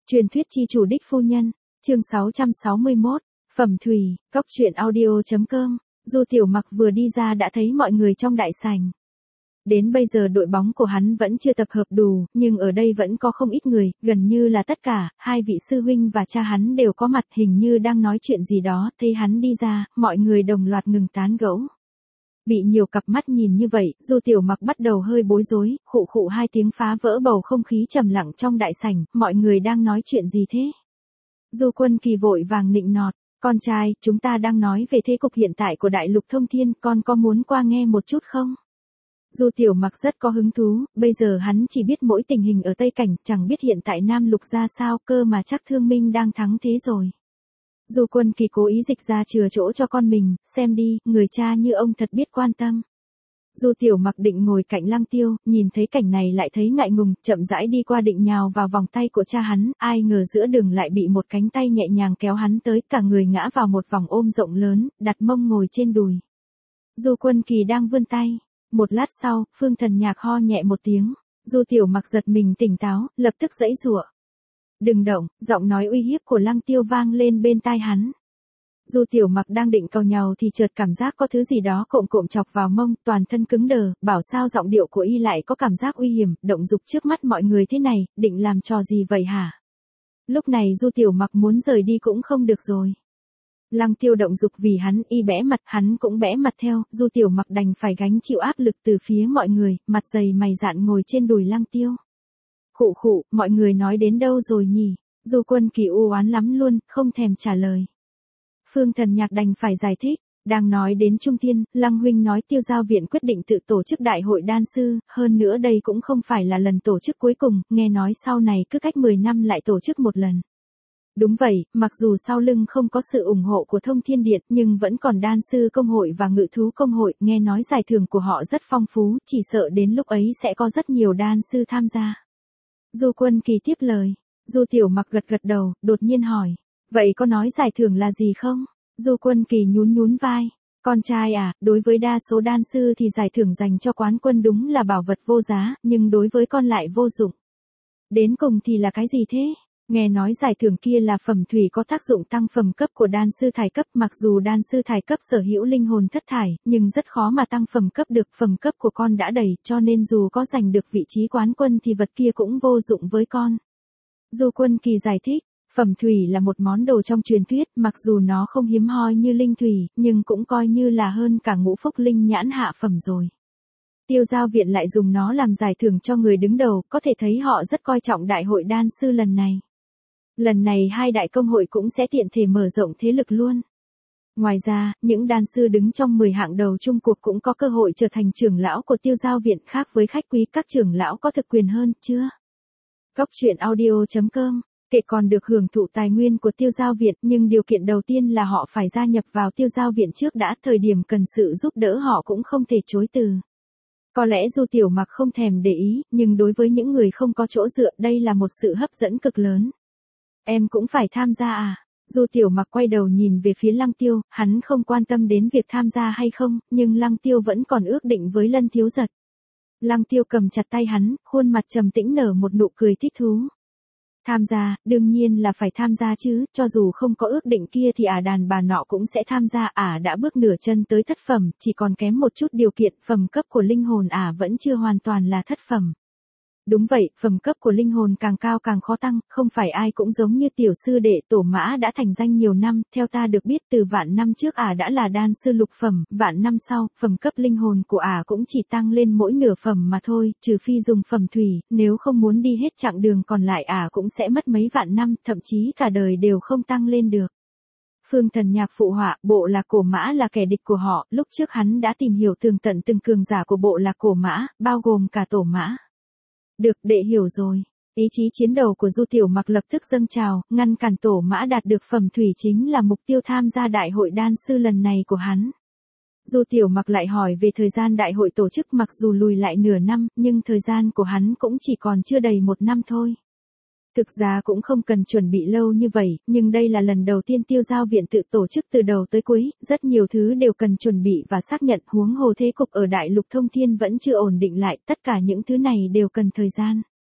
Truyền thuyết chi chủ đích phu nhân, chương 661, Phẩm Thủy, Cóc truyện audio.com. Du Tiểu Mặc vừa đi ra đã thấy mọi người trong đại sảnh. Đến bây giờ đội bóng của hắn vẫn chưa tập hợp đủ, nhưng ở đây vẫn có không ít người, gần như là tất cả, hai vị sư huynh và cha hắn đều có mặt, hình như đang nói chuyện gì đó. Thấy hắn đi ra, mọi người đồng loạt ngừng tán gẫu. Bị nhiều cặp mắt nhìn như vậy, Du Tiểu Mặc bắt đầu hơi bối rối, khụ khụ hai tiếng phá vỡ bầu không khí trầm lặng trong đại sảnh. Mọi người đang nói chuyện gì thế? Du Quân Kỳ vội vàng nịnh nọt, con trai, chúng ta đang nói về thế cục hiện tại của Đại Lục Thông Thiên, con có muốn qua nghe một chút không? Du Tiểu Mặc rất có hứng thú, bây giờ hắn chỉ biết mỗi tình hình ở Tây Cảnh, chẳng biết hiện tại Nam Lục ra sao, cơ mà chắc Thương Minh đang thắng thế rồi. Du Quân Kỳ cố ý dịch ra chừa chỗ cho con mình, xem đi, người cha như ông thật biết quan tâm. Du Tiểu Mặc định ngồi cạnh Lăng Tiêu, nhìn thấy cảnh này lại thấy ngại ngùng, chậm rãi đi qua định nhào vào vòng tay của cha hắn, ai ngờ giữa đường lại bị một cánh tay nhẹ nhàng kéo hắn tới, cả người ngã vào một vòng ôm rộng lớn, đặt mông ngồi trên đùi. Du Quân Kỳ đang vươn tay. Một lát sau, Phương Thần Nhạc ho nhẹ một tiếng, Du Tiểu Mặc giật mình tỉnh táo, lập tức giãy giụa. Đừng động, giọng nói uy hiếp của Lăng Tiêu vang lên bên tai hắn. Du Tiểu Mặc đang định càu nhàu thì chợt cảm giác có thứ gì đó cộm cộm chọc vào mông, toàn thân cứng đờ, bảo sao giọng điệu của y lại có cảm giác uy hiểm, động dục trước mắt mọi người thế này, định làm trò gì vậy hả? Lúc này Du Tiểu Mặc muốn rời đi cũng không được rồi. Lăng Tiêu động dục vì hắn, y bẽ mặt, hắn cũng bẽ mặt theo, Du Tiểu Mặc đành phải gánh chịu áp lực từ phía mọi người, mặt dày mày dạn ngồi trên đùi Lăng Tiêu. Khụ khụ, mọi người nói đến đâu rồi nhỉ? Du Quân Kỳ u oán lắm luôn, không thèm trả lời. Phương Thần Nhạc đành phải giải thích, đang nói đến Trung Thiên, Lăng huynh nói Tiêu Giao viện quyết định tự tổ chức đại hội đan sư, hơn nữa đây cũng không phải là lần tổ chức cuối cùng, nghe nói sau này cứ cách 10 năm lại tổ chức một lần. Đúng vậy, mặc dù sau lưng không có sự ủng hộ của Thông Thiên Điện, nhưng vẫn còn đan sư công hội và ngự thú công hội, nghe nói giải thưởng của họ rất phong phú, chỉ sợ đến lúc ấy sẽ có rất nhiều đan sư tham gia. Du Quân Kỳ tiếp lời, Du Tiểu Mặc gật gật đầu, đột nhiên hỏi, vậy có nói giải thưởng là gì không? Du Quân Kỳ nhún nhún vai, con trai à, đối với đa số đan sư thì giải thưởng dành cho quán quân đúng là bảo vật vô giá, nhưng đối với con lại vô dụng. Đến cùng thì là cái gì thế? Nghe nói giải thưởng kia là phẩm thủy có tác dụng tăng phẩm cấp của đan sư thải cấp, mặc dù đan sư thải cấp sở hữu linh hồn thất thải, nhưng rất khó mà tăng phẩm cấp được, phẩm cấp của con đã đầy, cho nên dù có giành được vị trí quán quân thì vật kia cũng vô dụng với con. Du Quân Kỳ giải thích, phẩm thủy là một món đồ trong truyền thuyết, mặc dù nó không hiếm hoi như linh thủy, nhưng cũng coi như là hơn cả ngũ phúc linh nhãn hạ phẩm rồi. Tiêu Giao viện lại dùng nó làm giải thưởng cho người đứng đầu, có thể thấy họ rất coi trọng đại hội đan sư lần này. Lần này hai đại công hội cũng sẽ tiện thể mở rộng thế lực luôn. Ngoài ra, những đan sư đứng trong 10 hạng đầu chung cuộc cũng có cơ hội trở thành trưởng lão của Tiêu Giao viện, khác với khách quý các trưởng lão có thực quyền hơn, chưa? Cóc truyện audio.com, kệ còn được hưởng thụ tài nguyên của Tiêu Giao viện, nhưng điều kiện đầu tiên là họ phải gia nhập vào Tiêu Giao viện trước đã, thời điểm cần sự giúp đỡ họ cũng không thể chối từ. Có lẽ Du Tiểu Mặc không thèm để ý, nhưng đối với những người không có chỗ dựa, đây là một sự hấp dẫn cực lớn. Em cũng phải tham gia à? Du Tiểu Mặc quay đầu nhìn về phía Lăng Tiêu, hắn không quan tâm đến việc tham gia hay không, nhưng Lăng Tiêu vẫn còn ước định với Lân Thiếu Giật. Lăng Tiêu cầm chặt tay hắn, khuôn mặt trầm tĩnh nở một nụ cười thích thú. Tham gia, đương nhiên là phải tham gia chứ, cho dù không có ước định kia thì đàn bà nọ cũng sẽ tham gia, đã bước nửa chân tới thất phẩm, chỉ còn kém một chút điều kiện, phẩm cấp của linh hồn vẫn chưa hoàn toàn là thất phẩm. Đúng vậy, phẩm cấp của linh hồn càng cao càng khó tăng, không phải ai cũng giống như tiểu sư đệ Tổ Mã đã thành danh nhiều năm, theo ta được biết từ vạn năm trước đã là đan sư lục phẩm, vạn năm sau, phẩm cấp linh hồn của cũng chỉ tăng lên mỗi nửa phẩm mà thôi, trừ phi dùng phẩm thủy, nếu không muốn đi hết chặng đường còn lại cũng sẽ mất mấy vạn năm, thậm chí cả đời đều không tăng lên được. Phương Thần Nhạc phụ họa, Bộ Lạc Cổ Mã là kẻ địch của họ, lúc trước hắn đã tìm hiểu tường tận từng cường giả của Bộ Lạc Cổ Mã, bao gồm cả Tổ Mã. Được, đệ hiểu rồi. Ý chí chiến đấu của Du Tiểu Mặc lập tức dâng trào, ngăn cản Tổ Mã đạt được phẩm thủy chính là mục tiêu tham gia đại hội đan sư lần này của hắn. Du Tiểu Mặc lại hỏi về thời gian đại hội tổ chức, mặc dù lùi lại nửa năm, nhưng thời gian của hắn cũng chỉ còn chưa đầy 1 năm thôi. Thực ra cũng không cần chuẩn bị lâu như vậy, nhưng đây là lần đầu tiên Tiêu Giao viện tự tổ chức từ đầu tới cuối, rất nhiều thứ đều cần chuẩn bị và xác nhận, huống hồ thế cục ở Đại Lục Thông Thiên vẫn chưa ổn định lại, tất cả những thứ này đều cần thời gian.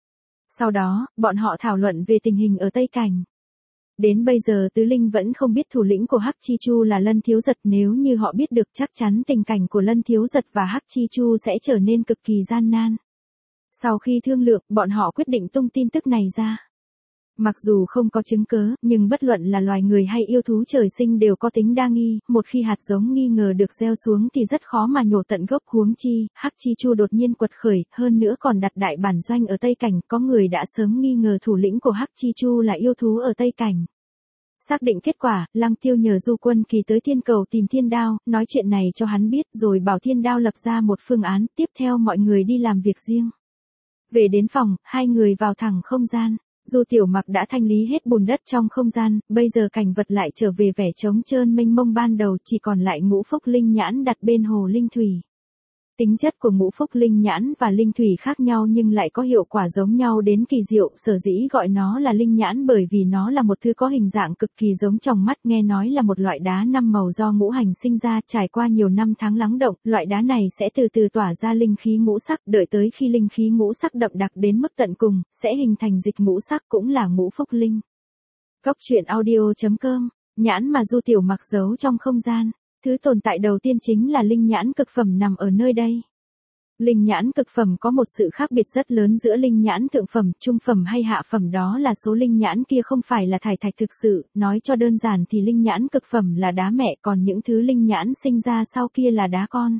Sau đó, bọn họ thảo luận về tình hình ở Tây Cảnh. Đến bây giờ Tứ Linh vẫn không biết thủ lĩnh của Hắc Chi Chu là Lân Thiếu Giật, nếu như họ biết được chắc chắn tình cảnh của Lân Thiếu Giật và Hắc Chi Chu sẽ trở nên cực kỳ gian nan. Sau khi thương lượng, bọn họ quyết định tung tin tức này ra. Mặc dù không có chứng cớ, nhưng bất luận là loài người hay yêu thú trời sinh đều có tính đa nghi, một khi hạt giống nghi ngờ được gieo xuống thì rất khó mà nhổ tận gốc, huống chi, Hắc Chi Chu đột nhiên quật khởi, hơn nữa còn đặt đại bản doanh ở Tây Cảnh, có người đã sớm nghi ngờ thủ lĩnh của Hắc Chi Chu là yêu thú ở Tây Cảnh. Xác định kết quả, Lăng Tiêu nhờ Du Quân Kỳ tới Thiên Cầu tìm Thiên Đao, nói chuyện này cho hắn biết rồi bảo Thiên Đao lập ra một phương án, tiếp theo mọi người đi làm việc riêng. Về đến phòng, hai người vào thẳng không gian. Du Tiểu Mặc đã thanh lý hết bùn đất trong không gian, bây giờ cảnh vật lại trở về vẻ trống trơn mênh mông ban đầu, chỉ còn lại ngũ phúc linh nhãn đặt bên hồ linh thủy. Tính chất của ngũ phúc linh nhãn và linh thủy khác nhau nhưng lại có hiệu quả giống nhau đến kỳ diệu, sở dĩ gọi nó là linh nhãn bởi vì nó là một thứ có hình dạng cực kỳ giống tròng mắt, nghe nói là một loại đá năm màu do ngũ hành sinh ra, trải qua nhiều năm tháng lắng động, loại đá này sẽ từ từ tỏa ra linh khí ngũ sắc, đợi tới khi linh khí ngũ sắc đậm đặc đến mức tận cùng, sẽ hình thành dịch ngũ sắc cũng là ngũ phúc linh. Góc truyện audio.com, nhãn mà Du Tiểu Mặc giấu trong không gian. Thứ tồn tại đầu tiên chính là linh nhãn cực phẩm nằm ở nơi đây. Linh nhãn cực phẩm có một sự khác biệt rất lớn giữa linh nhãn thượng phẩm, trung phẩm hay hạ phẩm, đó là số linh nhãn kia không phải là thải thạch thực sự, nói cho đơn giản thì linh nhãn cực phẩm là đá mẹ, còn những thứ linh nhãn sinh ra sau kia là đá con.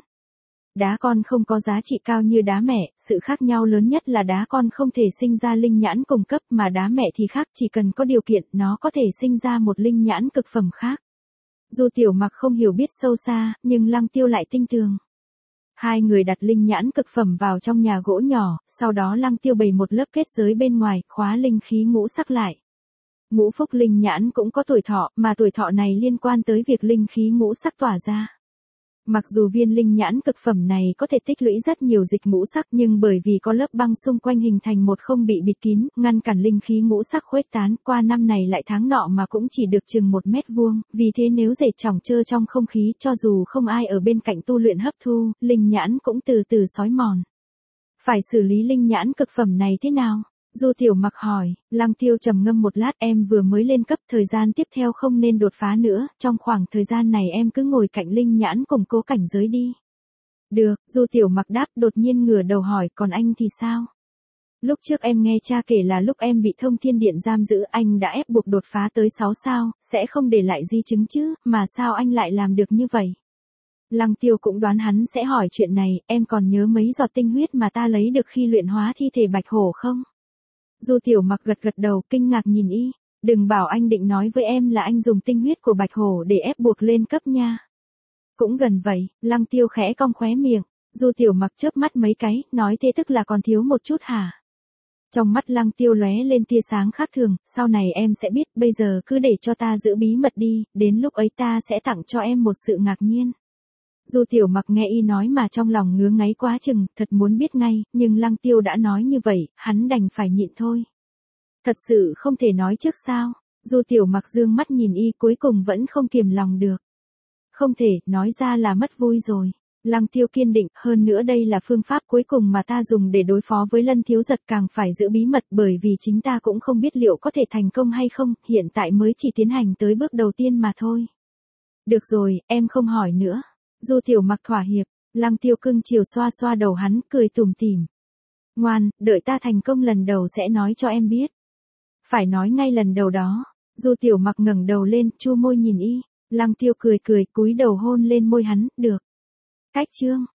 Đá con không có giá trị cao như đá mẹ, sự khác nhau lớn nhất là đá con không thể sinh ra linh nhãn cùng cấp mà đá mẹ thì khác, chỉ cần có điều kiện nó có thể sinh ra một linh nhãn cực phẩm khác. Du Tiểu Mặc không hiểu biết sâu xa, nhưng Lăng Tiêu lại tinh tường. Hai người đặt linh nhãn cực phẩm vào trong nhà gỗ nhỏ, sau đó Lăng Tiêu bày một lớp kết giới bên ngoài, khóa linh khí ngũ sắc lại. Ngũ phúc linh nhãn cũng có tuổi thọ, mà tuổi thọ này liên quan tới việc linh khí ngũ sắc tỏa ra. Mặc dù viên linh nhãn cực phẩm này có thể tích lũy rất nhiều dịch ngũ sắc nhưng bởi vì có lớp băng xung quanh hình thành một không bị bịt kín, ngăn cản linh khí ngũ sắc khuếch tán, qua năm này lại tháng nọ mà cũng chỉ được chừng 1 mét vuông, vì thế nếu để trỏng trơ trong không khí cho dù không ai ở bên cạnh tu luyện hấp thu, linh nhãn cũng từ từ xói mòn. Phải xử lý linh nhãn cực phẩm này thế nào? Du Tiểu Mặc hỏi. Lăng Tiêu trầm ngâm một lát, em vừa mới lên cấp, thời gian tiếp theo không nên đột phá nữa, trong khoảng thời gian này em cứ ngồi cạnh linh nhãn củng cố cảnh giới đi. Được, Du Tiểu Mặc đáp, đột nhiên ngửa đầu hỏi, còn anh thì sao? Lúc trước em nghe cha kể là lúc em bị Thông Thiên Điện giam giữ anh đã ép buộc đột phá tới 6 sao, sẽ không để lại di chứng chứ, mà sao anh lại làm được như vậy? Lăng Tiêu cũng đoán hắn sẽ hỏi chuyện này, em còn nhớ mấy giọt tinh huyết mà ta lấy được khi luyện hóa thi thể Bạch Hổ không? Du Tiểu Mặc gật gật đầu, kinh ngạc nhìn y, đừng bảo anh định nói với em là anh dùng tinh huyết của Bạch Hổ để ép buộc lên cấp nha. Cũng gần vậy, Lăng Tiêu khẽ cong khóe miệng, Du Tiểu Mặc chớp mắt mấy cái, nói thế tức là còn thiếu một chút hả? Trong mắt Lăng Tiêu lóe lên tia sáng khác thường, sau này em sẽ biết, bây giờ cứ để cho ta giữ bí mật đi, đến lúc ấy ta sẽ tặng cho em một sự ngạc nhiên. Du Tiểu Mặc nghe y nói mà trong lòng ngứa ngáy quá chừng, thật muốn biết ngay, nhưng Lăng Tiêu đã nói như vậy, hắn đành phải nhịn thôi. Thật sự không thể nói trước sao? Du Tiểu Mặc dương mắt nhìn y cuối cùng vẫn không kiềm lòng được. Không thể, nói ra là mất vui rồi. Lăng Tiêu kiên định, hơn nữa đây là phương pháp cuối cùng mà ta dùng để đối phó với Lân Thiếu Giật, càng phải giữ bí mật bởi vì chính ta cũng không biết liệu có thể thành công hay không, hiện tại mới chỉ tiến hành tới bước đầu tiên mà thôi. Được rồi, em không hỏi nữa. Du Tiểu Mặc thỏa hiệp, Lăng Tiêu cưng chiều xoa xoa đầu hắn, cười tủm tỉm. Ngoan, đợi ta thành công lần đầu sẽ nói cho em biết. Phải nói ngay lần đầu đó. Du Tiểu Mặc ngẩng đầu lên, chu môi nhìn y. Lăng Tiêu cười cười, cúi đầu hôn lên môi hắn, được. Cách chương.